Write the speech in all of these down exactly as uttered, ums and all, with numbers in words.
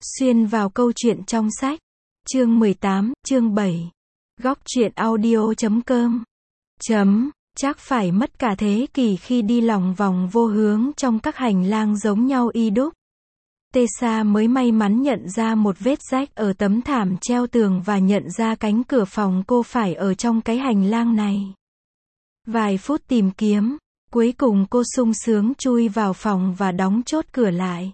Xuyên vào câu chuyện trong sách. Chương mười tám, chương bảy. Góc truyện audio chấm com. Chấm, chắc phải mất cả thế kỷ khi đi lòng vòng vô hướng trong các hành lang giống nhau y đúc. Tessa mới may mắn nhận ra một vết rách ở tấm thảm treo tường và nhận ra cánh cửa phòng cô phải ở trong cái hành lang này. Vài phút tìm kiếm, cuối cùng cô sung sướng chui vào phòng và đóng chốt cửa lại.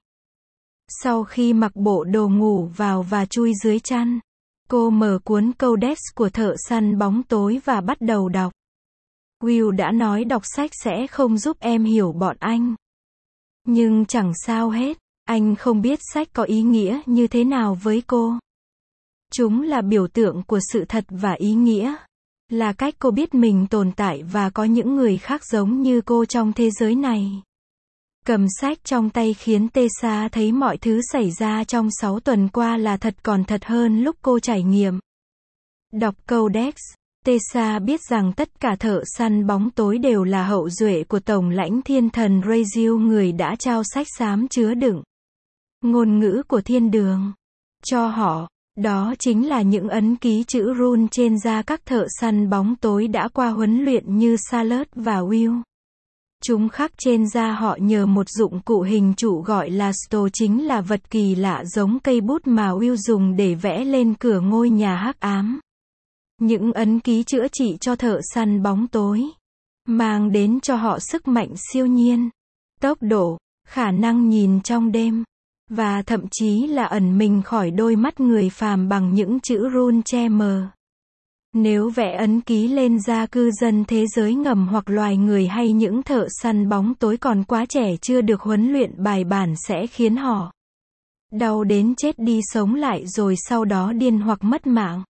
Sau khi mặc bộ đồ ngủ vào và chui dưới chăn, cô mở cuốn Codex của thợ săn bóng tối và bắt đầu đọc. Will đã nói đọc sách sẽ không giúp em hiểu bọn anh. Nhưng chẳng sao hết, anh không biết sách có ý nghĩa như thế nào với cô. Chúng là biểu tượng của sự thật và ý nghĩa. Là cách cô biết mình tồn tại và có những người khác giống như cô trong thế giới này. Cầm sách trong tay khiến Tessa thấy mọi thứ xảy ra trong sáu tuần qua là thật còn thật hơn lúc cô trải nghiệm. Đọc Codex, Tessa biết rằng tất cả thợ săn bóng tối đều là hậu duệ của Tổng lãnh thiên thần Raziel, người đã trao sách xám chứa đựng ngôn ngữ của thiên đường cho họ. Đó chính là những ấn ký chữ rune trên da các thợ săn bóng tối đã qua huấn luyện như Charlotte và Will. Chúng khắc trên da họ nhờ một dụng cụ hình trụ gọi là Sto, chính là vật kỳ lạ giống cây bút mà Will dùng để vẽ lên cửa ngôi nhà hắc ám. Những ấn ký chữa trị cho thợ săn bóng tối, mang đến cho họ sức mạnh siêu nhiên, tốc độ, khả năng nhìn trong đêm, và thậm chí là ẩn mình khỏi đôi mắt người phàm bằng những chữ rune che mờ. Nếu vẽ ấn ký lên da cư dân thế giới ngầm hoặc loài người hay những thợ săn bóng tối còn quá trẻ chưa được huấn luyện bài bản sẽ khiến họ đau đến chết đi sống lại rồi sau đó điên hoặc mất mạng.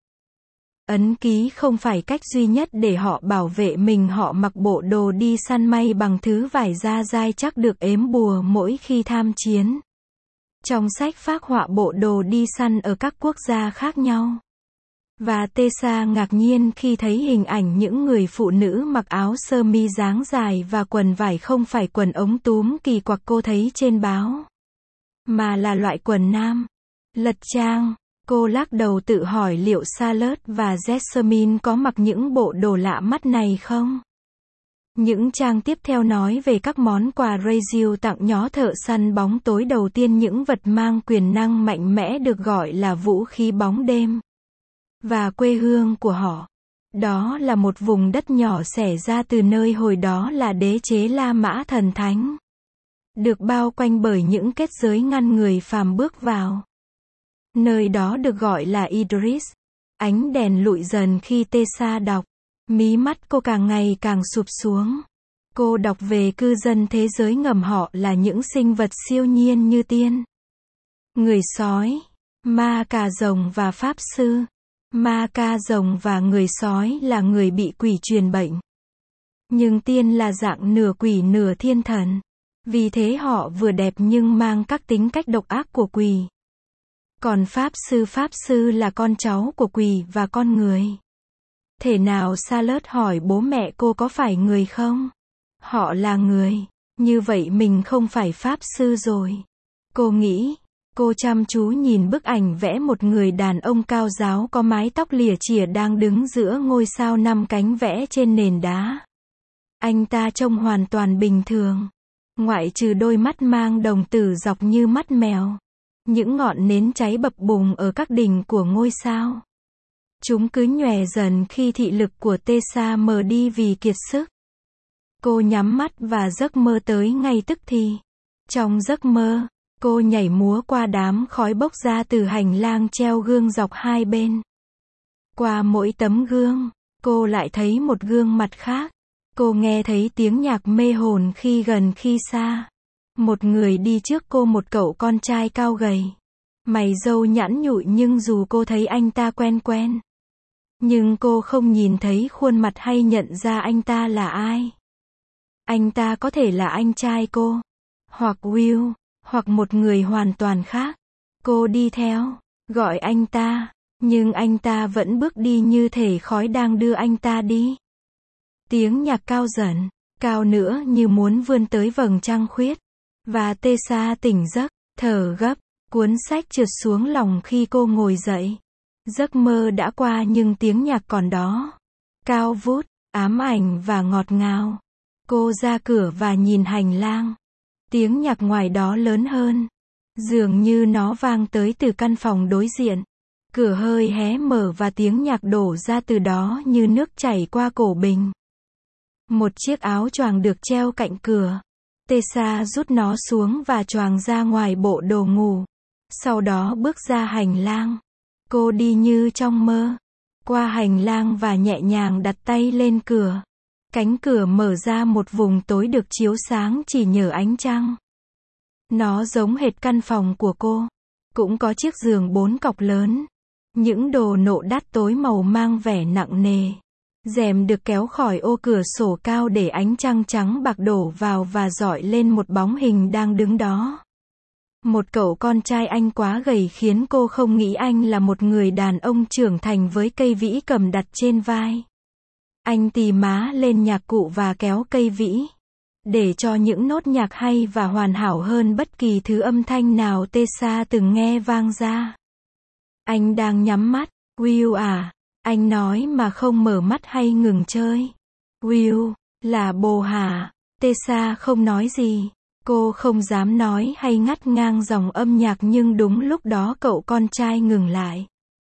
Ấn ký không phải cách duy nhất để họ bảo vệ mình, họ mặc bộ đồ đi săn may bằng thứ vải da dai chắc được ếm bùa mỗi khi tham chiến. Trong sách phác họa bộ đồ đi săn ở các quốc gia khác nhau. Và Tessa ngạc nhiên khi thấy hình ảnh những người phụ nữ mặc áo sơ mi dáng dài và quần vải không phải quần ống túm kỳ quặc cô thấy trên báo, mà là loại quần nam. Lật trang, cô lắc đầu tự hỏi liệu Charlotte và Jasmine có mặc những bộ đồ lạ mắt này không? Những trang tiếp theo nói về các món quà Raziel tặng nhó thợ săn bóng tối. Đầu tiên, những vật mang quyền năng mạnh mẽ được gọi là vũ khí bóng đêm. Và quê hương của họ, đó là một vùng đất nhỏ xẻ ra từ nơi hồi đó là đế chế La Mã thần thánh, được bao quanh bởi những kết giới ngăn người phàm bước vào. Nơi đó được gọi là Idris. Ánh đèn lụi dần khi Tessa đọc. Mí mắt cô càng ngày càng sụp xuống. Cô đọc về cư dân thế giới ngầm, họ là những sinh vật siêu nhiên như tiên, người sói, ma cà rồng và pháp sư. Ma ca rồng và người sói là người bị quỷ truyền bệnh. Nhưng tiên là dạng nửa quỷ nửa thiên thần. Vì thế họ vừa đẹp nhưng mang các tính cách độc ác của quỷ. Còn pháp sư pháp sư là con cháu của quỷ và con người. Thể nào? Charlotte hỏi bố mẹ cô có phải người không? Họ là người. Như vậy mình không phải pháp sư rồi. Cô nghĩ. Cô chăm chú nhìn bức ảnh vẽ một người đàn ông cao ráo có mái tóc lìa chìa đang đứng giữa ngôi sao năm cánh vẽ trên nền đá. Anh ta trông hoàn toàn bình thường, ngoại trừ đôi mắt mang đồng tử dọc như mắt mèo. Những ngọn nến cháy bập bùng ở các đỉnh của ngôi sao. Chúng cứ nhòe dần khi thị lực của Tessa mờ đi vì kiệt sức. Cô nhắm mắt và giấc mơ tới ngay tức thì. Trong giấc mơ, cô nhảy múa qua đám khói bốc ra từ hành lang treo gương dọc hai bên. Qua mỗi tấm gương, cô lại thấy một gương mặt khác. Cô nghe thấy tiếng nhạc mê hồn khi gần khi xa. Một người đi trước cô, một cậu con trai cao gầy, mày râu nhẵn nhụi, nhưng dù cô thấy anh ta quen quen, nhưng cô không nhìn thấy khuôn mặt hay nhận ra anh ta là ai. Anh ta có thể là anh trai cô, hoặc Will, hoặc một người hoàn toàn khác. Cô đi theo, gọi anh ta, nhưng anh ta vẫn bước đi như thể khói đang đưa anh ta đi. Tiếng nhạc cao dần, cao nữa như muốn vươn tới vầng trăng khuyết. Và Tessa tỉnh giấc, thở gấp. Cuốn sách trượt xuống lòng khi cô ngồi dậy. Giấc mơ đã qua nhưng tiếng nhạc còn đó. Cao vút, ám ảnh và ngọt ngào. Cô ra cửa và nhìn hành lang. Tiếng nhạc ngoài đó lớn hơn. Dường như nó vang tới từ căn phòng đối diện. Cửa hơi hé mở và tiếng nhạc đổ ra từ đó như nước chảy qua cổ bình. Một chiếc áo choàng được treo cạnh cửa. Tessa rút nó xuống và choàng ra ngoài bộ đồ ngủ. Sau đó bước ra hành lang. Cô đi như trong mơ. Qua hành lang và nhẹ nhàng đặt tay lên cửa. Cánh cửa mở ra một vùng tối được chiếu sáng chỉ nhờ ánh trăng. Nó giống hệt căn phòng của cô. Cũng có chiếc giường bốn cọc lớn. Những đồ nộ đắt tối màu mang vẻ nặng nề. Rèm được kéo khỏi ô cửa sổ cao để ánh trăng trắng bạc đổ vào và rọi lên một bóng hình đang đứng đó. Một cậu con trai anh quá gầy khiến cô không nghĩ anh là một người đàn ông trưởng thành với cây vĩ cầm đặt trên vai. Anh tì má lên nhạc cụ và kéo cây vĩ. Để cho những nốt nhạc hay và hoàn hảo hơn bất kỳ thứ âm thanh nào Tessa từng nghe vang ra. Anh đang nhắm mắt. Will à, anh nói mà không mở mắt hay ngừng chơi. Will, là bồ hả? Tessa không nói gì. Cô không dám nói hay ngắt ngang dòng âm nhạc nhưng đúng lúc đó cậu con trai ngừng lại.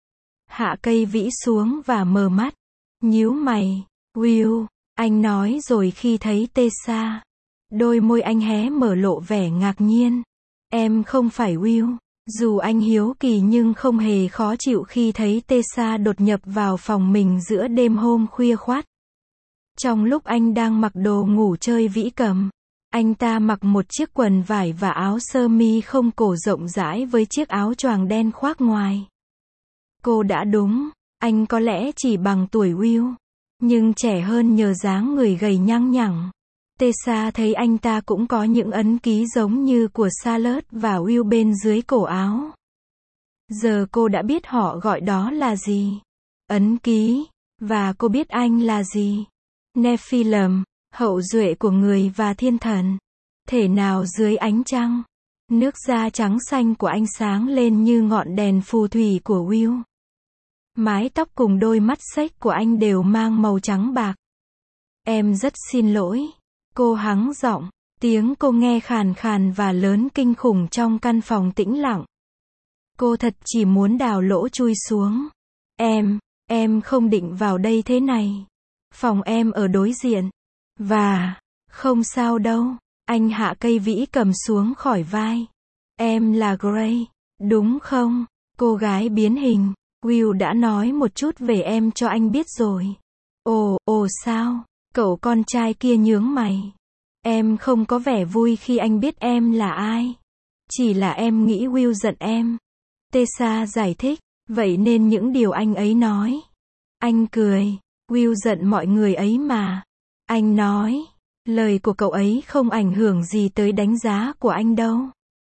Hạ cây vĩ xuống và mở mắt. Nhíu mày. Will, anh nói rồi khi thấy Tessa. Đôi môi anh hé mở lộ vẻ ngạc nhiên. Em không phải Will. Dù anh hiếu kỳ nhưng không hề khó chịu khi thấy Tessa đột nhập vào phòng mình giữa đêm hôm khuya khoắt. Trong lúc anh đang mặc đồ ngủ chơi vĩ cầm, anh ta mặc một chiếc quần vải và áo sơ mi không cổ rộng rãi với chiếc áo choàng đen khoác ngoài. Cô đã đúng, anh có lẽ chỉ bằng tuổi Will, nhưng trẻ hơn nhờ dáng người gầy nhăng nhẳng. Tessa thấy anh ta cũng có những ấn ký giống như của Charlotte và Will bên dưới cổ áo. Giờ cô đã biết họ gọi đó là gì. Ấn ký. Và cô biết anh là gì. Nephilim, hậu duệ của người và thiên thần. Thể nào dưới ánh trăng. Nước da trắng xanh của anh sáng lên như ngọn đèn phù thủy của Will. Mái tóc cùng đôi mắt xếch của anh đều mang màu trắng bạc. Em rất xin lỗi. Cô hắng giọng, tiếng cô nghe khàn khàn và lớn kinh khủng trong căn phòng tĩnh lặng. Cô thật chỉ muốn đào lỗ chui xuống. Em, em không định vào đây thế này. Phòng em ở đối diện. Và, không sao đâu, anh hạ cây vĩ cầm xuống khỏi vai. Em là Gray, đúng không? Cô gái biến hình. Will đã nói một chút về em cho anh biết rồi. Ồ, ồ sao? Cậu con trai kia nhướng mày. Em không có vẻ vui khi anh biết em là ai. Chỉ là em nghĩ Will giận em. Tessa giải thích. Vậy nên những điều anh ấy nói. Anh cười. Will giận mọi người ấy mà. Anh nói. Lời của cậu ấy không ảnh hưởng gì tới đánh giá của anh đâu.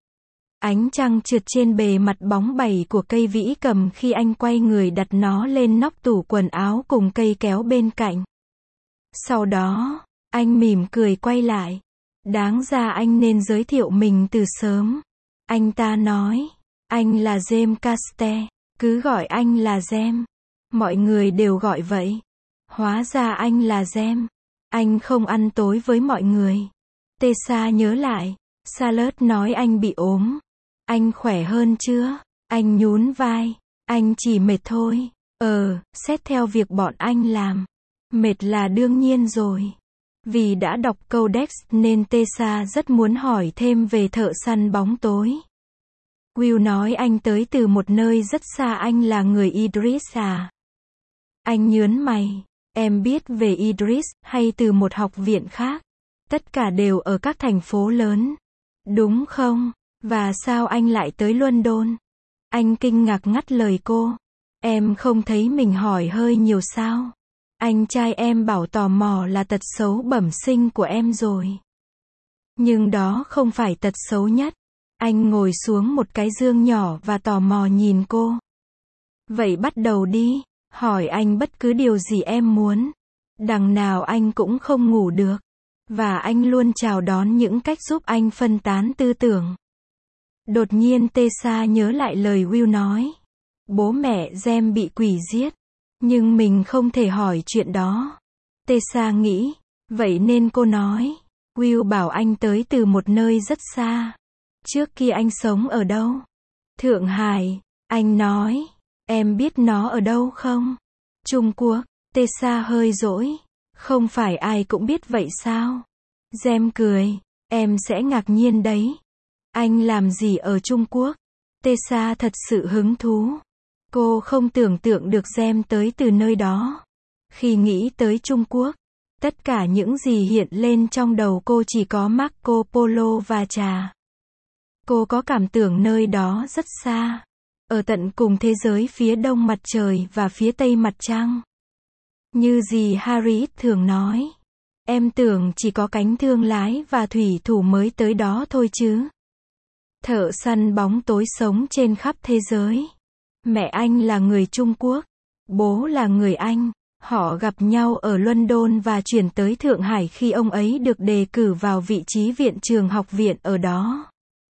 Ánh trăng trượt trên bề mặt bóng bẩy của cây vĩ cầm khi anh quay người đặt nó lên nóc tủ quần áo cùng cây kéo bên cạnh. Sau đó, anh mỉm cười quay lại. Đáng ra anh nên giới thiệu mình từ sớm. Anh ta nói, anh là James Caster, cứ gọi anh là James. Mọi người đều gọi vậy. Hóa ra anh là James. Anh không ăn tối với mọi người. Tessa nhớ lại, Charlotte nói anh bị ốm. Anh khỏe hơn chưa? Anh nhún vai. Anh chỉ mệt thôi. Ờ, xét theo việc bọn anh làm. Mệt là đương nhiên rồi. Vì đã đọc Codex nên Tessa rất muốn hỏi thêm về thợ săn bóng tối. Will nói anh tới từ một nơi rất xa. Anh là người Idris à? Anh nhớn mày. Em biết về Idris hay từ một học viện khác? Tất cả đều ở các thành phố lớn. Đúng không? Và sao anh lại tới London? Anh kinh ngạc ngắt lời cô. Em không thấy mình hỏi hơi nhiều sao? Anh trai em bảo tò mò là tật xấu bẩm sinh của em rồi. Nhưng đó không phải tật xấu nhất. Anh ngồi xuống một cái giường nhỏ và tò mò nhìn cô. Vậy bắt đầu đi. Hỏi anh bất cứ điều gì em muốn. Đằng nào anh cũng không ngủ được. Và anh luôn chào đón những cách giúp anh phân tán tư tưởng. Đột nhiên Tessa nhớ lại lời Will nói. Bố mẹ Gem bị quỷ giết. Nhưng mình không thể hỏi chuyện đó. Tessa nghĩ. Vậy nên cô nói. Will bảo anh tới từ một nơi rất xa. Trước kia anh sống ở đâu? Thượng Hải. Anh nói. Em biết nó ở đâu không? Trung Quốc. Tessa hơi dỗi. Không phải ai cũng biết vậy sao? Gem cười. Em sẽ ngạc nhiên đấy. Anh làm gì ở Trung Quốc? Tessa thật sự hứng thú. Cô không tưởng tượng được Gem tới từ nơi đó. Khi nghĩ tới Trung Quốc, tất cả những gì hiện lên trong đầu cô chỉ có Marco Polo và trà. Cô có cảm tưởng nơi đó rất xa. Ở tận cùng thế giới phía đông mặt trời và phía tây mặt trăng. Như dì Harriet thường nói. Em tưởng chỉ có cánh thương lái và thủy thủ mới tới đó thôi chứ. Thợ săn bóng tối sống trên khắp thế giới. Mẹ anh là người Trung Quốc. Bố là người Anh. Họ gặp nhau ở London và chuyển tới Thượng Hải khi ông ấy được đề cử vào vị trí viện trường học viện ở đó.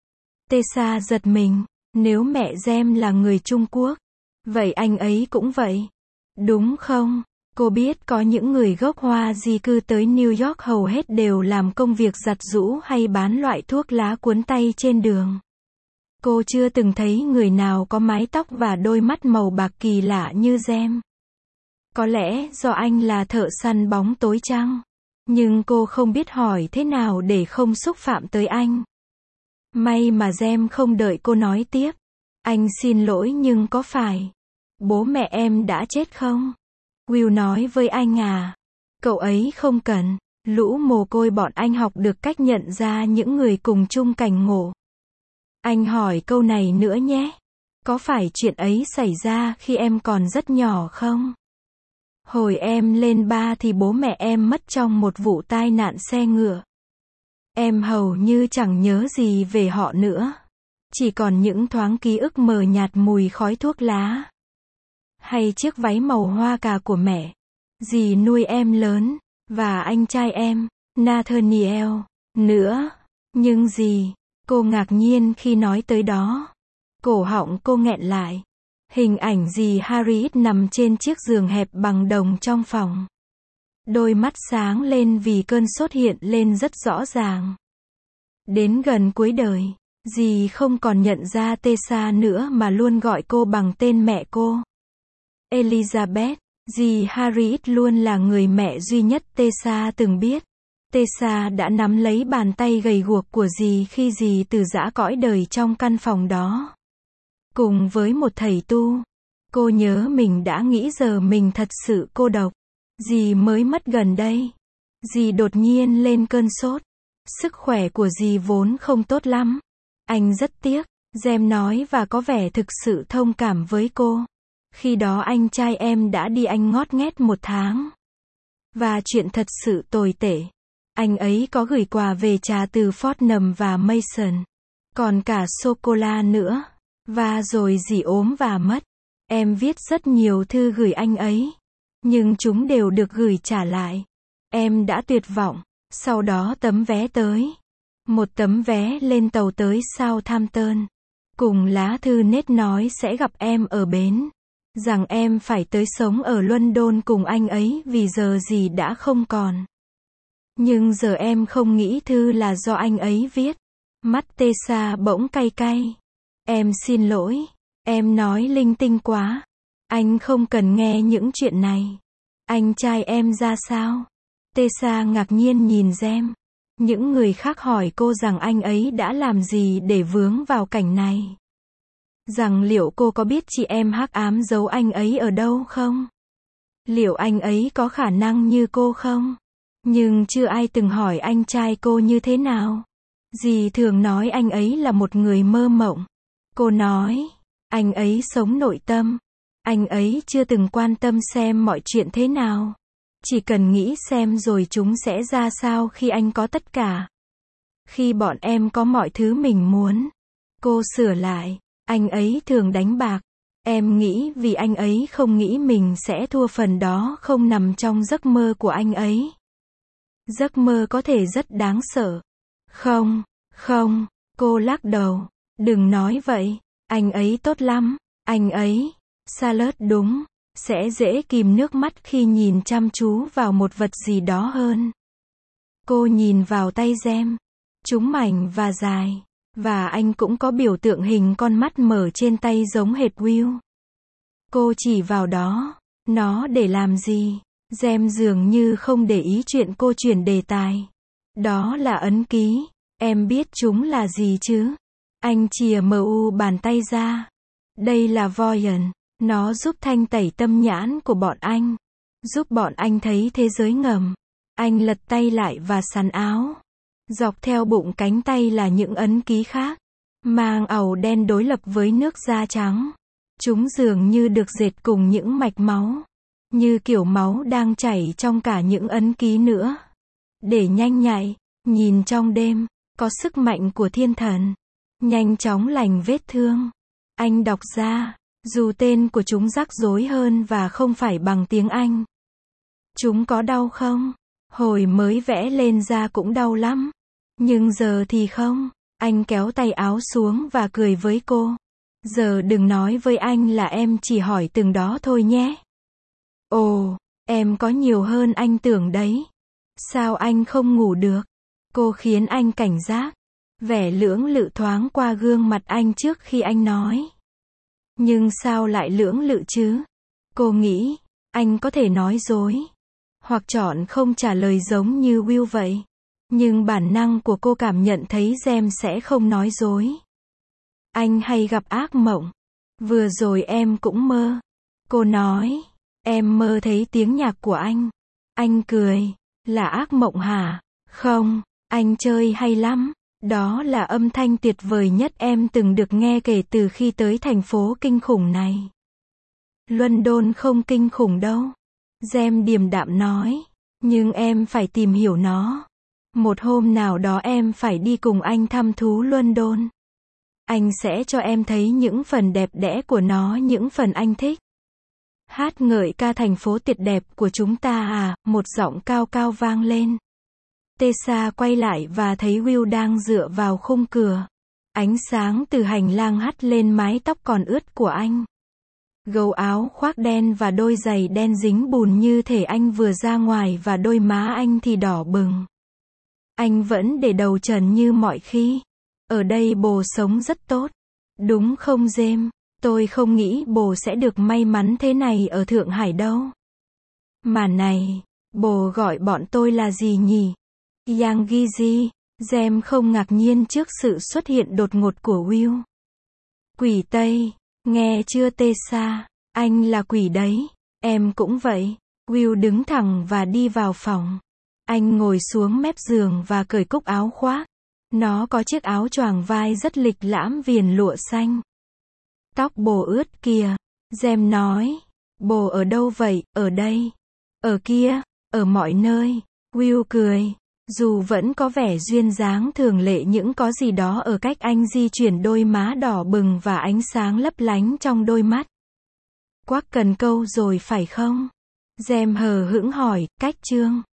Tessa giật mình. Nếu mẹ Gem là người Trung Quốc, vậy anh ấy cũng vậy. Đúng không? Cô biết có những người gốc Hoa di cư tới New York hầu hết đều làm công việc giặt giũ hay bán loại thuốc lá cuốn tay trên đường. Cô chưa từng thấy người nào có mái tóc và đôi mắt màu bạc kỳ lạ như Gem. Có lẽ do anh là thợ săn bóng tối chăng? Nhưng cô không biết hỏi thế nào để không xúc phạm tới anh. May mà Gem không đợi cô nói tiếp. Anh xin lỗi nhưng có phải bố mẹ em đã chết không? Will nói với anh à. Cậu ấy không cần. Lũ mồ côi bọn anh học được cách nhận ra những người cùng chung cảnh ngộ. Anh hỏi câu này nữa nhé. Có phải chuyện ấy xảy ra khi em còn rất nhỏ không? Hồi em lên ba thì bố mẹ em mất trong một vụ tai nạn xe ngựa. Em hầu như chẳng nhớ gì về họ nữa. Chỉ còn những thoáng ký ức mờ nhạt mùi khói thuốc lá. Hay chiếc váy màu hoa cà của mẹ. Dì nuôi em lớn. Và anh trai em, Nathaniel, nữa. Nhưng dì, cô ngạc nhiên khi nói tới đó. Cổ họng cô nghẹn lại. Hình ảnh dì Harriet nằm trên chiếc giường hẹp bằng đồng trong phòng. Đôi mắt sáng lên vì cơn sốt hiện lên rất rõ ràng. Đến gần cuối đời, dì không còn nhận ra Tessa nữa mà luôn gọi cô bằng tên mẹ cô. Elizabeth, dì Harriet luôn là người mẹ duy nhất Tessa từng biết. Tessa đã nắm lấy bàn tay gầy guộc của dì khi dì từ giã cõi đời trong căn phòng đó. Cùng với một thầy tu, cô nhớ mình đã nghĩ giờ mình thật sự cô độc. Dì mới mất gần đây. Dì đột nhiên lên cơn sốt. Sức khỏe của dì vốn không tốt lắm. Anh rất tiếc, Gem nói và có vẻ thực sự thông cảm với cô. Khi đó anh trai em đã đi Anh ngót nghét một tháng. Và chuyện thật sự tồi tệ. Anh ấy có gửi quà về trà từ Fortnum và Mason. Còn cả sô-cô-la nữa. Và rồi dì ốm và mất. Em viết rất nhiều thư gửi anh ấy. Nhưng chúng đều được gửi trả lại. Em đã tuyệt vọng. Sau đó tấm vé tới. Một tấm vé lên tàu tới Southampton. Cùng lá thư nết nói sẽ gặp em ở bến. Rằng em phải tới sống ở London cùng anh ấy vì giờ gì đã không còn. Nhưng giờ em không nghĩ thư là do anh ấy viết. Mắt Tessa bỗng cay cay. Em xin lỗi. Em nói linh tinh quá. Anh không cần nghe những chuyện này. Anh trai em ra sao? Tessa ngạc nhiên nhìn Gem. Những người khác hỏi cô rằng anh ấy đã làm gì để vướng vào cảnh này. Rằng liệu cô có biết chị em hắc ám giấu anh ấy ở đâu không? Liệu anh ấy có khả năng như cô không? Nhưng chưa ai từng hỏi anh trai cô như thế nào. Dì thường nói anh ấy là một người mơ mộng. Cô nói, anh ấy sống nội tâm. Anh ấy chưa từng quan tâm xem mọi chuyện thế nào. Chỉ cần nghĩ xem rồi chúng sẽ ra sao khi anh có tất cả. Khi bọn em có mọi thứ mình muốn. Cô sửa lại, anh ấy thường đánh bạc. Em nghĩ vì anh ấy không nghĩ mình sẽ thua phần đó không nằm trong giấc mơ của anh ấy. Giấc mơ có thể rất đáng sợ. Không, không, cô lắc đầu. Đừng nói vậy, anh ấy tốt lắm, anh ấy, Charlotte đúng, sẽ dễ kìm nước mắt khi nhìn chăm chú vào một vật gì đó hơn. Cô nhìn vào tay Gem. Chúng mảnh và dài. Và anh cũng có biểu tượng hình con mắt mở trên tay giống hệt Will. Cô chỉ vào đó. Nó để làm gì? Gem dường như không để ý chuyện cô chuyển đề tài. Đó là ấn ký. Em biết chúng là gì chứ? Anh chìa mu bàn tay ra. Đây là Voyant. Nó giúp thanh tẩy tâm nhãn của bọn anh. Giúp bọn anh thấy thế giới ngầm. Anh lật tay lại và sắn áo. Dọc theo bụng cánh tay là những ấn ký khác. Mang àu đen đối lập với nước da trắng. Chúng dường như được dệt cùng những mạch máu. Như kiểu máu đang chảy trong cả những ấn ký nữa. Để nhanh nhạy, nhìn trong đêm, có sức mạnh của thiên thần. Nhanh chóng lành vết thương. Anh đọc ra, dù tên của chúng rắc rối hơn và không phải bằng tiếng Anh. Chúng có đau không? Hồi mới vẽ lên da cũng đau lắm. Nhưng giờ thì không. Anh kéo tay áo xuống và cười với cô. Giờ đừng nói với anh là em chỉ hỏi từng đó thôi nhé. Ồ, em có nhiều hơn anh tưởng đấy. Sao anh không ngủ được? Cô khiến anh cảnh giác. Vẻ lưỡng lự thoáng qua gương mặt anh trước khi anh nói. Nhưng sao lại lưỡng lự chứ? Cô nghĩ, anh có thể nói dối. Hoặc chọn không trả lời giống như Will vậy. Nhưng bản năng của cô cảm nhận thấy Gem sẽ không nói dối. Anh hay gặp ác mộng. Vừa rồi em cũng mơ. Cô nói, em mơ thấy tiếng nhạc của anh. Anh cười, là ác mộng hả? Không, anh chơi hay lắm. Đó là âm thanh tuyệt vời nhất em từng được nghe kể từ khi tới thành phố kinh khủng này. London không kinh khủng đâu. Gem điềm đạm nói. Nhưng em phải tìm hiểu nó. Một hôm nào đó em phải đi cùng anh thăm thú London. Anh sẽ cho em thấy những phần đẹp đẽ của nó, những phần anh thích. Hát ngợi ca thành phố tuyệt đẹp của chúng ta à, một giọng cao cao vang lên. Tessa quay lại và thấy Will đang dựa vào khung cửa. Ánh sáng từ hành lang hắt lên mái tóc còn ướt của anh. Gấu áo khoác đen và đôi giày đen dính bùn như thể anh vừa ra ngoài và đôi má anh thì đỏ bừng. Anh vẫn để đầu trần như mọi khi. Ở đây bồ sống rất tốt. Đúng không Gem? Tôi không nghĩ bồ sẽ được may mắn thế này ở Thượng Hải đâu. Mà này, bồ gọi bọn tôi là gì nhỉ? Yang Gizi. Gem không ngạc nhiên trước sự xuất hiện đột ngột của Will. Quỷ Tây. Nghe chưa Tessa? Anh là quỷ đấy. Em cũng vậy. Will đứng thẳng và đi vào phòng. Anh ngồi xuống mép giường và cởi cúc áo khoác. Nó có chiếc áo choàng vai rất lịch lãm viền lụa xanh. Tóc bồ ướt kìa. Gem nói. Bồ ở đâu vậy? Ở đây. Ở kia. Ở mọi nơi. Will cười. Dù vẫn có vẻ duyên dáng thường lệ những có gì đó ở cách anh di chuyển đôi má đỏ bừng và ánh sáng lấp lánh trong đôi mắt. Quắc cần câu rồi phải không? Gem hờ hững hỏi, cách chương.